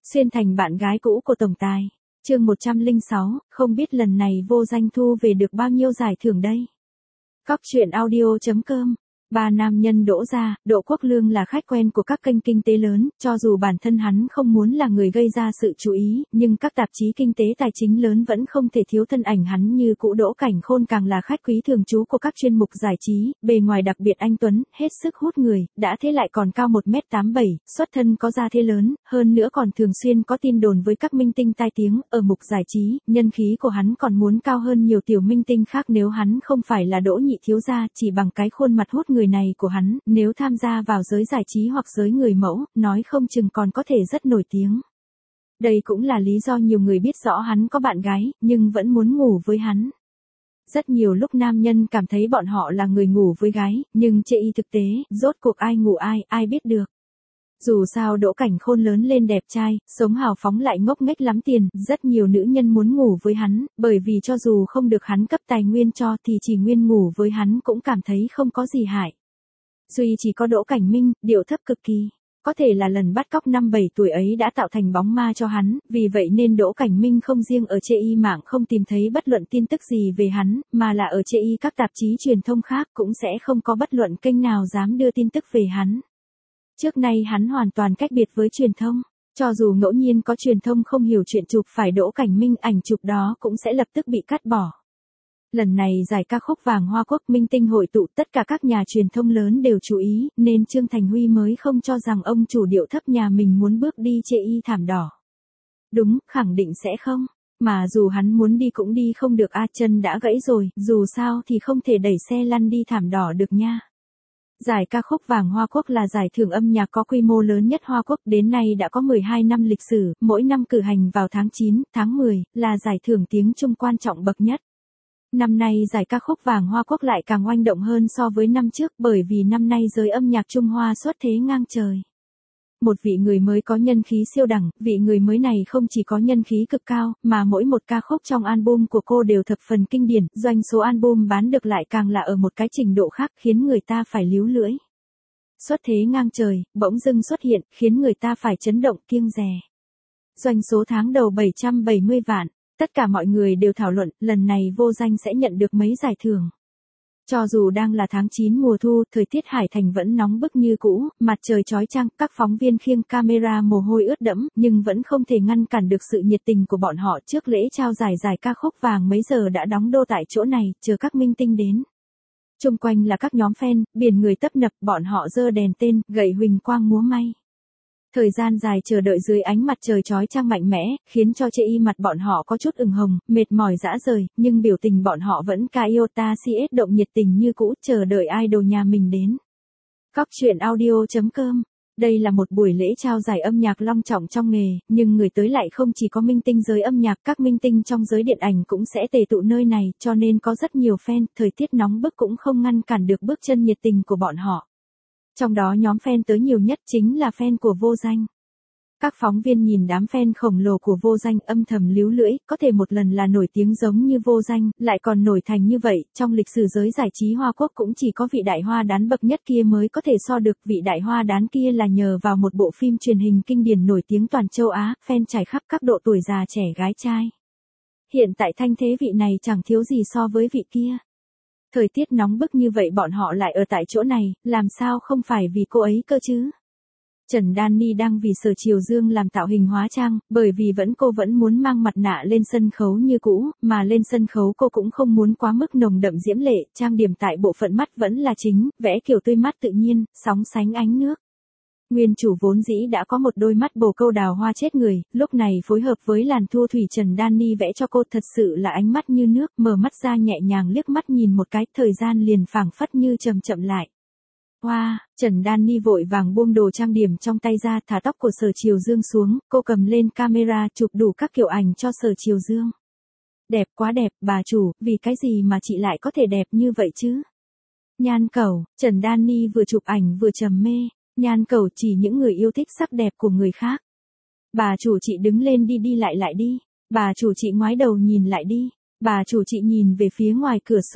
Xuyên thành bạn gái cũ của tổng tài. Chương 106, không biết lần này Vô Danh thu về được bao nhiêu giải thưởng đây. Cóc truyện audio.com. Ba nam nhân Đỗ Gia, Đỗ Quốc Lương là khách quen của các kênh kinh tế lớn, cho dù bản thân hắn không muốn là người gây ra sự chú ý, nhưng các tạp chí kinh tế tài chính lớn vẫn không thể thiếu thân ảnh hắn như cũ. Đỗ Cảnh Khôn càng là khách quý thường trú của các chuyên mục giải trí, bề ngoài đặc biệt anh tuấn, hết sức hút người, đã thế lại còn cao 1m87, xuất thân có gia thế lớn, hơn nữa còn thường xuyên có tin đồn với các minh tinh tai tiếng ở mục giải trí, nhân khí của hắn còn muốn cao hơn nhiều tiểu minh tinh khác. Nếu hắn không phải là Đỗ nhị thiếu gia, chỉ bằng cái khuôn mặt hút người này của hắn, nếu tham gia vào giới giải trí hoặc giới người mẫu, nói không chừng còn có thể rất nổi tiếng. Đây cũng là lý do nhiều người biết rõ hắn có bạn gái, nhưng vẫn muốn ngủ với hắn. Rất nhiều lúc nam nhân cảm thấy bọn họ là người ngủ với gái, nhưng chê y thực tế, rốt cuộc ai ngủ ai biết được. Dù sao Đỗ Cảnh Khôn lớn lên đẹp trai, sống hào phóng lại ngốc nghếch lắm tiền, rất nhiều nữ nhân muốn ngủ với hắn, bởi vì cho dù không được hắn cấp tài nguyên cho thì chỉ nguyên ngủ với hắn cũng cảm thấy không có gì hại. Duy chỉ có Đỗ Cảnh Minh, điệu thấp cực kỳ. Có thể là lần bắt cóc 5-7 tuổi ấy đã tạo thành bóng ma cho hắn, vì vậy nên Đỗ Cảnh Minh không riêng ở chê y mạng không tìm thấy bất luận tin tức gì về hắn, mà là ở chê y các tạp chí truyền thông khác cũng sẽ không có bất luận kênh nào dám đưa tin tức về hắn. Trước nay hắn hoàn toàn cách biệt với truyền thông, cho dù ngẫu nhiên có truyền thông không hiểu chuyện chụp phải Đỗ Cảnh Minh, ảnh chụp đó cũng sẽ lập tức bị cắt bỏ. Lần này giải ca khúc vàng Hoa Quốc minh tinh hội tụ, tất cả các nhà truyền thông lớn đều chú ý, nên Trương Thành Huy mới không cho rằng ông chủ điệu thấp nhà mình muốn bước đi chê y thảm đỏ. Đúng, khẳng định sẽ không. Mà dù hắn muốn đi cũng đi không được, chân đã gãy rồi, dù sao thì không thể đẩy xe lăn đi thảm đỏ được nha. Giải ca khúc vàng Hoa Quốc là giải thưởng âm nhạc có quy mô lớn nhất Hoa Quốc, đến nay đã có 12 năm lịch sử, mỗi năm cử hành vào tháng 9, tháng 10, là giải thưởng tiếng Trung quan trọng bậc nhất. Năm nay giải ca khúc vàng Hoa Quốc lại càng oanh động hơn so với năm trước, bởi vì năm nay giới âm nhạc Trung Hoa xuất thế ngang trời. Một vị người mới có nhân khí siêu đẳng, vị người mới này không chỉ có nhân khí cực cao, mà mỗi một ca khúc trong album của cô đều thập phần kinh điển, doanh số album bán được lại càng là ở một cái trình độ khác, khiến người ta phải líu lưỡi. Xuất thế ngang trời, bỗng dưng xuất hiện, khiến người ta phải chấn động kiêng dè. Doanh số tháng đầu 770 vạn. Tất cả mọi người đều thảo luận, lần này Vô Danh sẽ nhận được mấy giải thưởng. Cho dù đang là tháng 9 mùa thu, thời tiết Hải Thành vẫn nóng bức như cũ, mặt trời chói chang, các phóng viên khiêng camera mồ hôi ướt đẫm, nhưng vẫn không thể ngăn cản được sự nhiệt tình của bọn họ. Trước lễ trao giải ca khúc vàng mấy giờ đã đóng đô tại chỗ này, chờ các minh tinh đến. Xung quanh là các nhóm fan, biển người tấp nập, bọn họ giơ đèn tên, gậy huỳnh quang múa may. Thời gian dài chờ đợi dưới ánh mặt trời chói chang mạnh mẽ, khiến cho chê y mặt bọn họ có chút ửng hồng, mệt mỏi rã rời, nhưng biểu tình bọn họ vẫn ca iota cs động nhiệt tình như cũ, chờ đợi idol nhà mình đến. Cóc truyện audio.com. Đây là một buổi lễ trao giải âm nhạc long trọng trong nghề, nhưng người tới lại không chỉ có minh tinh giới âm nhạc, các minh tinh trong giới điện ảnh cũng sẽ tề tụ nơi này, cho nên có rất nhiều fan, thời tiết nóng bức cũng không ngăn cản được bước chân nhiệt tình của bọn họ. Trong đó nhóm fan tới nhiều nhất chính là fan của Vô Danh. Các phóng viên nhìn đám fan khổng lồ của Vô Danh âm thầm líu lưỡi, có thể một lần là nổi tiếng giống như Vô Danh, lại còn nổi thành như vậy, trong lịch sử giới giải trí Hoa Quốc cũng chỉ có vị đại hoa đán bậc nhất kia mới có thể so được. Vị đại hoa đán kia là nhờ vào một bộ phim truyền hình kinh điển nổi tiếng toàn châu Á, fan trải khắp các độ tuổi già trẻ gái trai. Hiện tại thanh thế vị này chẳng thiếu gì so với vị kia. Thời tiết nóng bức như vậy bọn họ lại ở tại chỗ này, làm sao không phải vì cô ấy cơ chứ? Trần Danny đang vì Sở Triều Dương làm tạo hình hóa trang, bởi vì cô vẫn muốn mang mặt nạ lên sân khấu như cũ, mà lên sân khấu cô cũng không muốn quá mức nồng đậm diễm lệ, trang điểm tại bộ phận mắt vẫn là chính, vẽ kiểu tươi mắt tự nhiên, sóng sánh ánh nước. Nguyên chủ vốn dĩ đã có một đôi mắt bồ câu đào hoa chết người, lúc này phối hợp với làn thu thủy Trần Danny vẽ cho cô thật sự là ánh mắt như nước, mở mắt ra nhẹ nhàng liếc mắt nhìn một cái, thời gian liền phảng phất như chậm chậm lại. Wow, Trần Danny vội vàng buông đồ trang điểm trong tay ra, thả tóc của Sở Triều Dương xuống, cô cầm lên camera chụp đủ các kiểu ảnh cho Sở Triều Dương. Đẹp quá đẹp, bà chủ, vì cái gì mà chị lại có thể đẹp như vậy chứ? Nhan Cẩu, Trần Danny vừa chụp ảnh vừa trầm mê. Nhan Cẩu chỉ những người yêu thích sắc đẹp của người khác. Bà chủ chị đứng lên đi lại đi. Bà chủ chị ngoái đầu nhìn lại đi. Bà chủ chị nhìn về phía ngoài cửa sổ.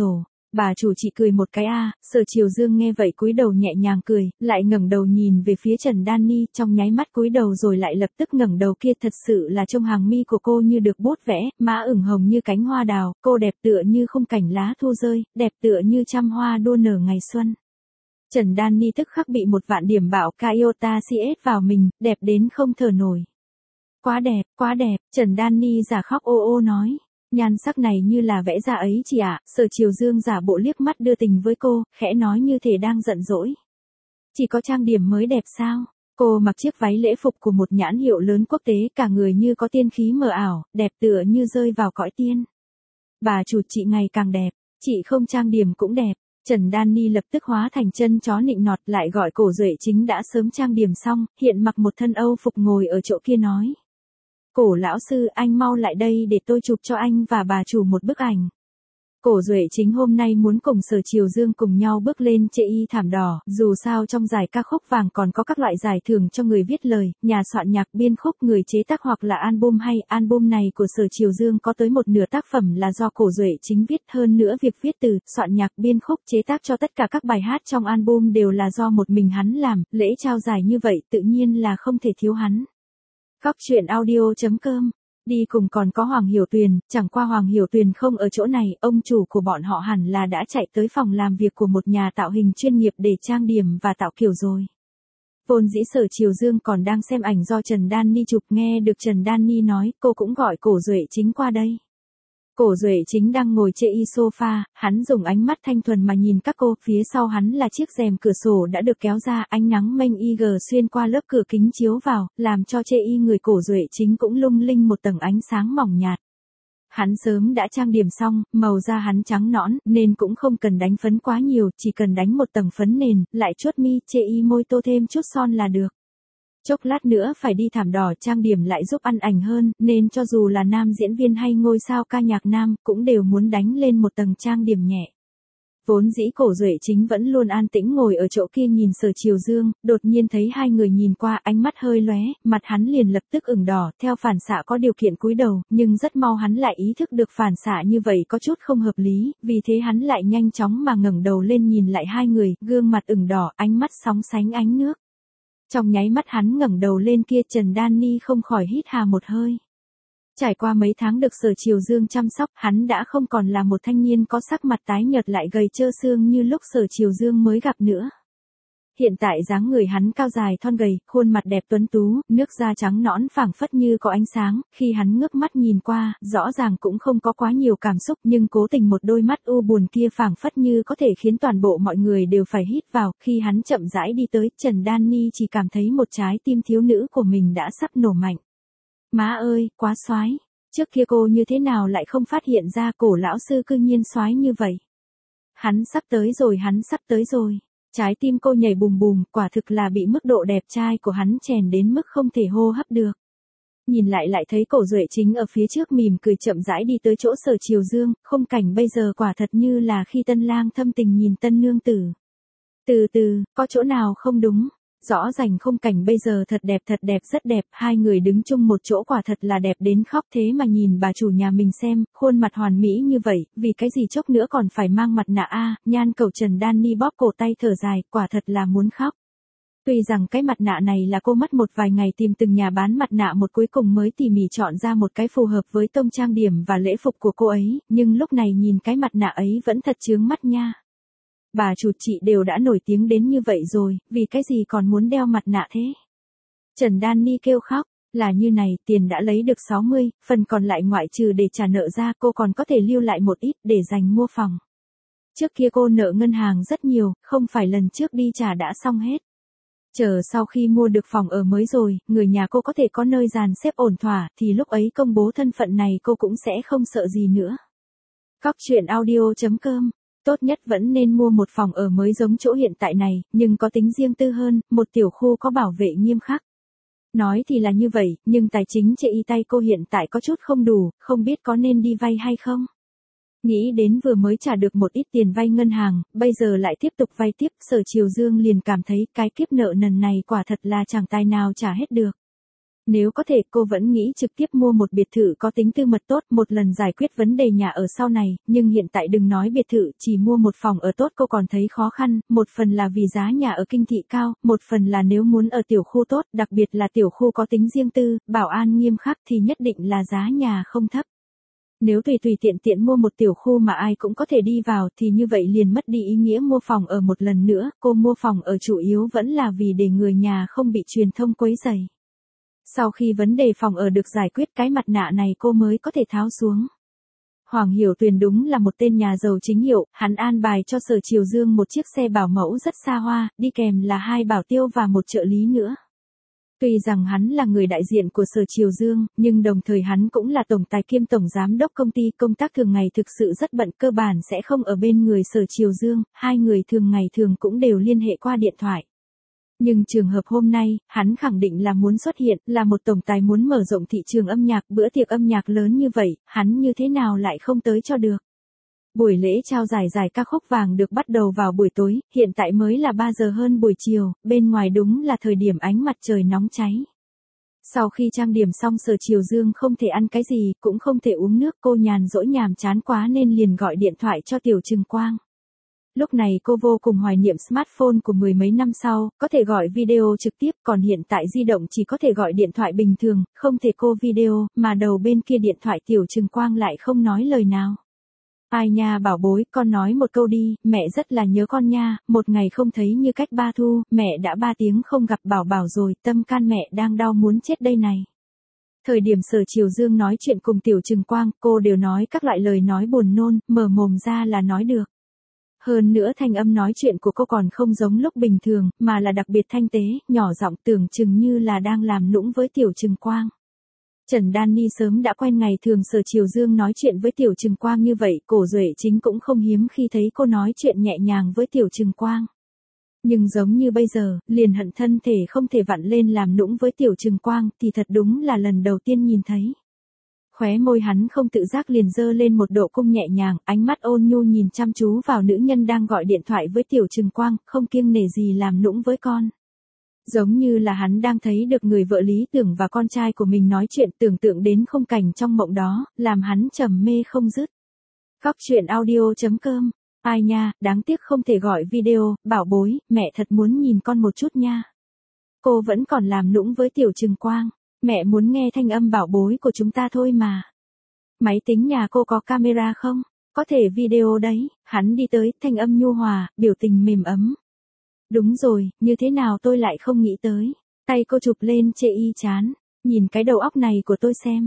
Bà chủ chị cười một cái Sở Triều Dương nghe vậy cúi đầu nhẹ nhàng cười, lại ngẩng đầu nhìn về phía Trần Đan Ni, trong nháy mắt cúi đầu rồi lại lập tức ngẩng đầu kia, thật sự là trông hàng mi của cô như được bút vẽ, má ửng hồng như cánh hoa đào, cô đẹp tựa như khung cảnh lá thu rơi, đẹp tựa như trăm hoa đua nở ngày xuân. Trần Đan Ni tức khắc bị 1.000.000 điểm bạo Iota CS vào mình, đẹp đến không thở nổi. Quá đẹp, Trần Đan Ni giả khóc ô ô nói. Nhan sắc này như là vẽ ra ấy chị ạ. Sở Triều Dương giả bộ liếc mắt đưa tình với cô, khẽ nói như thể đang giận dỗi. Chỉ có trang điểm mới đẹp sao? Cô mặc chiếc váy lễ phục của một nhãn hiệu lớn quốc tế, cả người như có tiên khí mờ ảo, đẹp tựa như rơi vào cõi tiên. Bà chủ chị ngày càng đẹp, chị không trang điểm cũng đẹp. Trần Đan Ni lập tức hóa thành chân chó nịnh nọt, lại gọi Cổ Duệ Chính đã sớm trang điểm xong, hiện mặc một thân Âu phục ngồi ở chỗ kia nói. Cổ lão sư, anh mau lại đây để tôi chụp cho anh và bà chủ một bức ảnh. Cổ Duệ Chính hôm nay muốn cùng Sở Triều Dương cùng nhau bước lên chê y thảm đỏ, dù sao trong giải ca khúc vàng còn có các loại giải thưởng cho người viết lời, nhà soạn nhạc, biên khúc, người chế tác hoặc là album hay. Album này của Sở Triều Dương có tới một nửa tác phẩm là do Cổ Duệ Chính viết, hơn nữa việc viết từ, soạn nhạc, biên khúc, chế tác cho tất cả các bài hát trong album đều là do một mình hắn làm, lễ trao giải như vậy tự nhiên là không thể thiếu hắn. Góc truyện audio.com. Đi cùng còn có Hoàng Hiểu Tuyền, chẳng qua Hoàng Hiểu Tuyền không ở chỗ này, ông chủ của bọn họ hẳn là đã chạy tới phòng làm việc của một nhà tạo hình chuyên nghiệp để trang điểm và tạo kiểu rồi. Vốn dĩ Sở Triều Dương còn đang xem ảnh do Trần Đan Ni chụp, nghe được Trần Đan Ni nói, cô cũng gọi Cổ Duệ Chính qua đây. Cổ Duệ Chính đang ngồi chê y sofa, hắn dùng ánh mắt thanh thuần mà nhìn các cô, phía sau hắn là chiếc rèm cửa sổ đã được kéo ra, ánh nắng mênh IG xuyên qua lớp cửa kính chiếu vào, làm cho chê y người Cổ Duệ Chính cũng lung linh một tầng ánh sáng mỏng nhạt. Hắn sớm đã trang điểm xong, màu da hắn trắng nõn, nên cũng không cần đánh phấn quá nhiều, chỉ cần đánh một tầng phấn nền, lại chuốt mi, chê y môi tô thêm chút son là được. Chốc lát nữa phải đi thảm đỏ, trang điểm lại giúp ăn ảnh hơn, nên cho dù là nam diễn viên hay ngôi sao ca nhạc nam, cũng đều muốn đánh lên một tầng trang điểm nhẹ. Vốn dĩ Cổ Duệ Chính vẫn luôn an tĩnh ngồi ở chỗ kia nhìn Sở Triều Dương, đột nhiên thấy hai người nhìn qua, ánh mắt hơi lóe, mặt hắn liền lập tức ửng đỏ, theo phản xạ có điều kiện cúi đầu, nhưng rất mau hắn lại ý thức được phản xạ như vậy có chút không hợp lý, vì thế hắn lại nhanh chóng mà ngẩng đầu lên nhìn lại hai người, gương mặt ửng đỏ, ánh mắt sóng sánh ánh nước. Trong nháy mắt hắn ngẩng đầu lên kia, Trần Đan Ni không khỏi hít hà một hơi. Trải qua mấy tháng được Sở Triều Dương chăm sóc, hắn đã không còn là một thanh niên có sắc mặt tái nhợt lại gầy trơ xương như lúc Sở Triều Dương mới gặp nữa. Hiện tại dáng người hắn cao dài thon gầy, khuôn mặt đẹp tuấn tú, nước da trắng nõn phảng phất như có ánh sáng, khi hắn ngước mắt nhìn qua, rõ ràng cũng không có quá nhiều cảm xúc, nhưng cố tình một đôi mắt u buồn kia phảng phất như có thể khiến toàn bộ mọi người đều phải hít vào. Khi hắn chậm rãi đi tới, Trần Đan Ni chỉ cảm thấy một trái tim thiếu nữ của mình đã sắp nổ mạnh. Má ơi, quá soái. Trước kia cô như thế nào lại không phát hiện ra Cổ lão sư cư nhiên soái như vậy. Hắn sắp tới rồi. Trái tim cô nhảy bùm bùm, quả thực là bị mức độ đẹp trai của hắn chèn đến mức không thể hô hấp được. Nhìn lại thấy Cổ Duệ Chính ở phía trước mỉm cười chậm rãi đi tới chỗ Sở Triều Dương, khung cảnh bây giờ quả thật như là khi tân lang thâm tình nhìn tân nương tử. Từ từ, có chỗ nào không đúng? Rõ ràng khung cảnh bây giờ thật đẹp, rất đẹp, hai người đứng chung một chỗ quả thật là đẹp đến khóc, thế mà nhìn bà chủ nhà mình xem, khuôn mặt hoàn mỹ như vậy, vì cái gì chốc nữa còn phải mang mặt nạ nhan cầu Trần Đan Ni bóp cổ tay thở dài, quả thật là muốn khóc. Tuy rằng cái mặt nạ này là cô mất một vài ngày tìm từng nhà bán mặt nạ một cuối cùng mới tỉ mỉ chọn ra một cái phù hợp với tông trang điểm và lễ phục của cô ấy, nhưng lúc này nhìn cái mặt nạ ấy vẫn thật chướng mắt nha. Bà chủ chị đều đã nổi tiếng đến như vậy rồi, vì cái gì còn muốn đeo mặt nạ thế? Trần Đan Ni kêu khóc, là như này, tiền đã lấy được 60, phần còn lại ngoại trừ để trả nợ ra cô còn có thể lưu lại một ít để dành mua phòng. Trước kia cô nợ ngân hàng rất nhiều, không phải lần trước đi trả đã xong hết. Chờ sau khi mua được phòng ở mới rồi, người nhà cô có thể có nơi dàn xếp ổn thỏa, thì lúc ấy công bố thân phận này cô cũng sẽ không sợ gì nữa. Góc truyện audio.com. Tốt nhất vẫn nên mua một phòng ở mới giống chỗ hiện tại này, nhưng có tính riêng tư hơn, một tiểu khu có bảo vệ nghiêm khắc. Nói thì là như vậy, nhưng tài chính chệ y tay cô hiện tại có chút không đủ, không biết có nên đi vay hay không. Nghĩ đến vừa mới trả được một ít tiền vay ngân hàng, bây giờ lại tiếp tục vay tiếp, Sở Triều Dương liền cảm thấy cái kiếp nợ nần này quả thật là chẳng tài nào trả hết được. Nếu có thể cô vẫn nghĩ trực tiếp mua một biệt thự có tính tư mật tốt, một lần giải quyết vấn đề nhà ở sau này, nhưng hiện tại đừng nói biệt thự, chỉ mua một phòng ở tốt cô còn thấy khó khăn, một phần là vì giá nhà ở kinh thị cao, một phần là nếu muốn ở tiểu khu tốt, đặc biệt là tiểu khu có tính riêng tư, bảo an nghiêm khắc thì nhất định là giá nhà không thấp. Nếu tùy tùy tiện tiện mua một tiểu khu mà ai cũng có thể đi vào thì như vậy liền mất đi ý nghĩa mua phòng ở một lần nữa, cô mua phòng ở chủ yếu vẫn là vì để người nhà không bị truyền thông quấy rầy. Sau khi vấn đề phòng ở được giải quyết cái mặt nạ này cô mới có thể tháo xuống. Hoàng Hiểu Tuyền đúng là một tên nhà giàu chính hiệu, hắn an bài cho Sở Triều Dương một chiếc xe bảo mẫu rất xa hoa, đi kèm là 2 bảo tiêu và một trợ lý nữa. Tuy rằng hắn là người đại diện của Sở Triều Dương, nhưng đồng thời hắn cũng là tổng tài kiêm tổng giám đốc công ty, công tác thường ngày thực sự rất bận, cơ bản sẽ không ở bên người Sở Triều Dương, hai người thường ngày thường cũng đều liên hệ qua điện thoại. Nhưng trường hợp hôm nay, hắn khẳng định là muốn xuất hiện, là một tổng tài muốn mở rộng thị trường âm nhạc, bữa tiệc âm nhạc lớn như vậy, hắn như thế nào lại không tới cho được. Buổi lễ trao giải ca khúc vàng được bắt đầu vào buổi tối, hiện tại mới là 3 giờ hơn buổi chiều, bên ngoài đúng là thời điểm ánh mặt trời nóng cháy. Sau khi trang điểm xong Sở Triều Dương không thể ăn cái gì, cũng không thể uống nước, cô nhàn rỗi nhàm chán quá nên liền gọi điện thoại cho Tiểu Trừng Quang. Lúc này cô vô cùng hoài niệm smartphone của mười mấy năm sau, có thể gọi video trực tiếp, còn hiện tại di động chỉ có thể gọi điện thoại bình thường, không thể call video, mà đầu bên kia điện thoại Tiểu Trừng Quang lại không nói lời nào. Ai nha bảo bối, con nói một câu đi, mẹ rất là nhớ con nha, một ngày không thấy như cách 3 thu, mẹ đã 3 tiếng không gặp bảo bảo rồi, tâm can mẹ đang đau muốn chết đây này. Thời điểm Sở Triều Dương nói chuyện cùng Tiểu Trừng Quang, cô đều nói các loại lời nói buồn nôn, mở mồm ra là nói được. Hơn nữa thanh âm nói chuyện của cô còn không giống lúc bình thường, mà là đặc biệt thanh tế, nhỏ giọng tưởng chừng như là đang làm nũng với Tiểu Trừng Quang. Trần Đan Ni sớm đã quen ngày thường Sở Triều Dương nói chuyện với Tiểu Trừng Quang như vậy, Cổ Duệ Chính cũng không hiếm khi thấy cô nói chuyện nhẹ nhàng với Tiểu Trừng Quang. Nhưng giống như bây giờ, liền hận thân thể không thể vặn lên làm nũng với Tiểu Trừng Quang thì thật đúng là lần đầu tiên nhìn thấy. Khóe môi hắn không tự giác liền dơ lên một độ cung nhẹ nhàng, ánh mắt ôn nhu nhìn chăm chú vào nữ nhân đang gọi điện thoại với Tiểu Trừng Quang, không kiêng nể gì làm nũng với con. Giống như là hắn đang thấy được người vợ lý tưởng và con trai của mình nói chuyện, tưởng tượng đến khung cảnh trong mộng đó, làm hắn trầm mê không dứt. Góc truyện audio.com. Ai nha, đáng tiếc không thể gọi video, bảo bối, mẹ thật muốn nhìn con một chút nha. Cô vẫn còn làm nũng với Tiểu Trừng Quang. Mẹ muốn nghe thanh âm bảo bối của chúng ta thôi mà. Máy tính nhà cô có camera không? Có thể video đấy. Hắn đi tới, thanh âm nhu hòa, biểu tình mềm ấm. Đúng rồi, như thế nào tôi lại không nghĩ tới. Tay cô chụp lên chê y chán. Nhìn cái đầu óc này của tôi xem.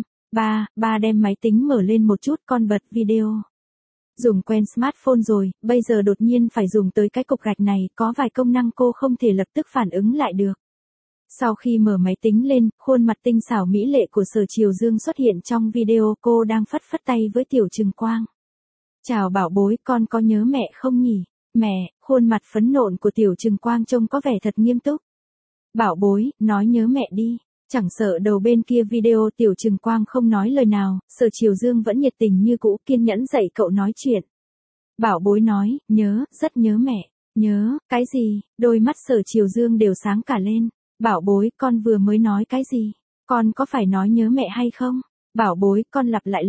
Ba đem máy tính mở lên một chút, con bật video. Dùng quen smartphone rồi, bây giờ đột nhiên phải dùng tới cái cục gạch này, có vài công năng cô không thể lập tức phản ứng lại được. Sau khi mở máy tính lên, khuôn mặt tinh xảo mỹ lệ của Sở Triều Dương xuất hiện trong video, cô đang phất phất tay với Tiểu Trừng Quang. Chào bảo bối, con có nhớ mẹ không nhỉ? Mẹ, khuôn mặt phấn nộn của Tiểu Trừng Quang trông có vẻ thật nghiêm túc. Bảo bối, nói nhớ mẹ đi. Chẳng sợ đầu bên kia video Tiểu Trừng Quang không nói lời nào, Sở Triều Dương vẫn nhiệt tình như cũ, kiên nhẫn dạy cậu nói chuyện. Bảo bối nói, nhớ, rất nhớ mẹ. Nhớ, cái gì? Đôi mắt Sở Triều Dương đều sáng cả lên. Bảo bối, con vừa mới nói cái gì? Con có phải nói nhớ mẹ hay không? Bảo bối, con lặp lại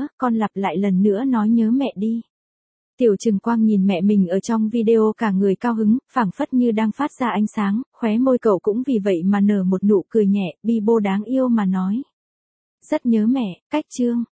lần nữa nói nhớ mẹ đi. Tiểu Trừng Quang nhìn mẹ mình ở trong video cả người cao hứng, phảng phất như đang phát ra ánh sáng, khóe môi cậu cũng vì vậy mà nở một nụ cười nhẹ, bi bô đáng yêu mà nói. Rất nhớ mẹ, cách chương.